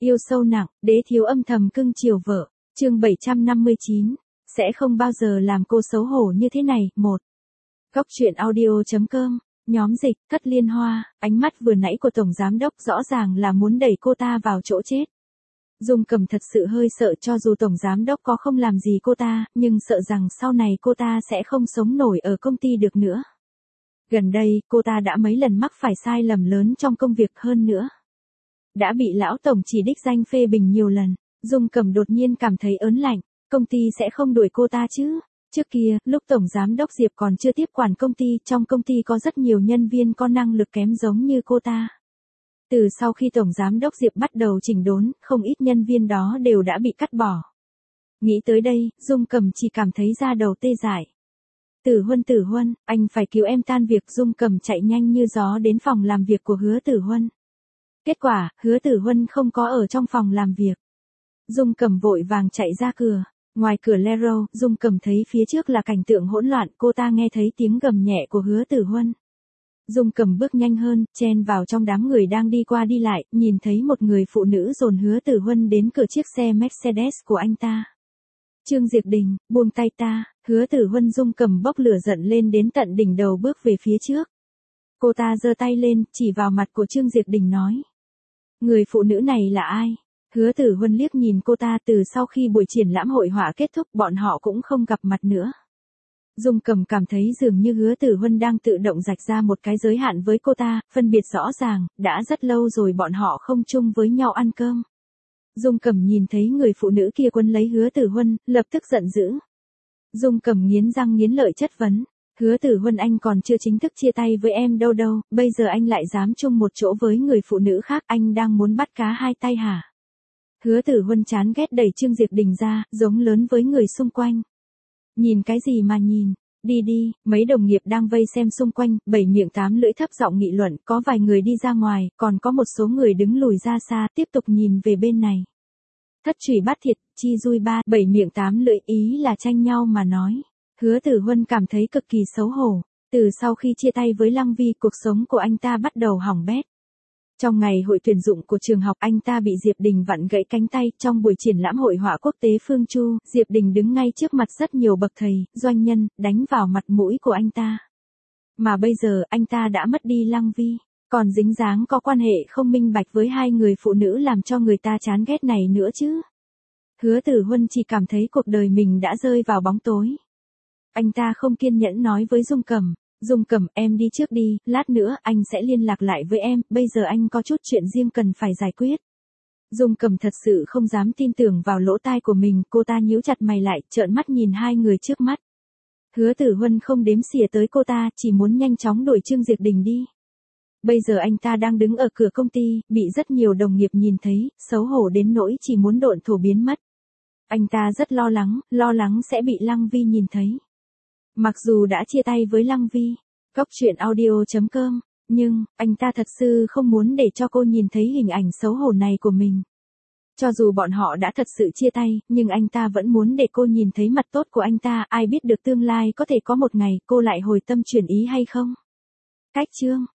Yêu sâu nặng, đế thiếu âm thầm cưng chiều vợ. Chương 759. Sẽ không bao giờ làm cô xấu hổ như thế này. 1. Góc truyện audio.com. Nhóm dịch, Cất Liên Hoa, ánh mắt vừa nãy của Tổng Giám Đốc rõ ràng là muốn đẩy cô ta vào chỗ chết. Dung Cầm thật sự hơi sợ cho dù Tổng Giám Đốc có không làm gì cô ta, nhưng sợ rằng sau này cô ta sẽ không sống nổi ở công ty được nữa. Gần đây, cô ta đã mấy lần mắc phải sai lầm lớn trong công việc hơn nữa. Đã bị Lão Tổng chỉ đích danh phê bình nhiều lần, Dung Cầm đột nhiên cảm thấy ớn lạnh, công ty sẽ không đuổi cô ta chứ. Trước kia, lúc Tổng Giám Đốc Diệp còn chưa tiếp quản công ty, trong công ty có rất nhiều nhân viên có năng lực kém giống như cô ta. Từ sau khi Tổng Giám Đốc Diệp bắt đầu chỉnh đốn, không ít nhân viên đó đều đã bị cắt bỏ. Nghĩ tới đây, Dung Cầm chỉ cảm thấy da đầu tê dại. Tử Huân, anh phải cứu em tan việc. Dung Cầm chạy nhanh như gió đến phòng làm việc của Hứa Tử Huân. Kết quả, Hứa Tử Huân không có ở trong phòng làm việc. Dung Cầm vội vàng chạy ra cửa. Ngoài cửa Lero, Dung Cầm thấy phía trước là cảnh tượng hỗn loạn, cô ta nghe thấy tiếng gầm nhẹ của Hứa Tử Huân. Dung Cầm bước nhanh hơn, chen vào trong đám người đang đi qua đi lại, nhìn thấy một người phụ nữ dồn Hứa Tử Huân đến cửa chiếc xe Mercedes của anh ta. Trương Diệp Đình, buông tay ta. Hứa Tử Huân. Dung Cầm bốc lửa giận lên đến tận đỉnh đầu bước về phía trước. Cô ta giơ tay lên, chỉ vào mặt của Trương Diệp Đình nói. Người phụ nữ này là ai? Hứa Tử Huân liếc nhìn cô ta. Từ sau khi buổi triển lãm hội họa kết thúc, bọn họ cũng không gặp mặt nữa. Dung Cầm cảm thấy dường như Hứa Tử Huân đang tự động rạch ra một cái giới hạn với cô ta, phân biệt rõ ràng, đã rất lâu rồi bọn họ không chung với nhau ăn cơm. Dung Cầm nhìn thấy người phụ nữ kia quấn lấy Hứa Tử Huân, lập tức giận dữ. Dung Cầm nghiến răng nghiến lợi chất vấn. Hứa Tử Huân, anh còn chưa chính thức chia tay với em đâu, bây giờ anh lại dám chung một chỗ với người phụ nữ khác, anh đang muốn bắt cá hai tay hả? Hứa Tử Huân chán ghét đẩy Trương Diệp Đình ra, giống lớn với người xung quanh. Nhìn cái gì mà nhìn, đi, mấy đồng nghiệp đang vây xem xung quanh, bảy miệng tám lưỡi thấp giọng nghị luận, có vài người đi ra ngoài, còn có một số người đứng lùi ra xa, tiếp tục nhìn về bên này. Thất trùy bát thiệt, chi dui ba, bảy miệng tám lưỡi ý là tranh nhau mà nói. Hứa Tử Huân cảm thấy cực kỳ xấu hổ, từ sau khi chia tay với Lăng Vi, cuộc sống của anh ta bắt đầu hỏng bét. Trong ngày hội tuyển dụng của trường học, anh ta bị Diệp Đình vặn gãy cánh tay. Trong buổi triển lãm hội họa quốc tế Phương Chu, Diệp Đình đứng ngay trước mặt rất nhiều bậc thầy, doanh nhân, đánh vào mặt mũi của anh ta. Mà bây giờ, anh ta đã mất đi Lăng Vi, còn dính dáng có quan hệ không minh bạch với hai người phụ nữ làm cho người ta chán ghét này nữa chứ. Hứa Tử Huân chỉ cảm thấy cuộc đời mình đã rơi vào bóng tối. Anh ta không kiên nhẫn nói với Dung Cầm. Dung Cầm, em đi trước đi, lát nữa anh sẽ liên lạc lại với em, bây giờ anh có chút chuyện riêng cần phải giải quyết. Dung Cầm thật sự không dám tin tưởng vào lỗ tai của mình, cô ta nhíu chặt mày lại, trợn mắt nhìn hai người trước mắt. Hứa Tử Huân không đếm xỉa tới cô ta, chỉ muốn nhanh chóng đuổi Trương Diệp Đình đi. Bây giờ anh ta đang đứng ở cửa công ty, bị rất nhiều đồng nghiệp nhìn thấy, xấu hổ đến nỗi chỉ muốn độn thổ biến mất. Anh ta rất lo lắng sẽ bị Lăng Vi nhìn thấy. Mặc dù đã chia tay với Lăng Vi, góc truyện audio.com, nhưng, anh ta thật sự không muốn để cho cô nhìn thấy hình ảnh xấu hổ này của mình. Cho dù bọn họ đã thật sự chia tay, nhưng anh ta vẫn muốn để cô nhìn thấy mặt tốt của anh ta, ai biết được tương lai có thể có một ngày cô lại hồi tâm chuyển ý hay không. Cách chương.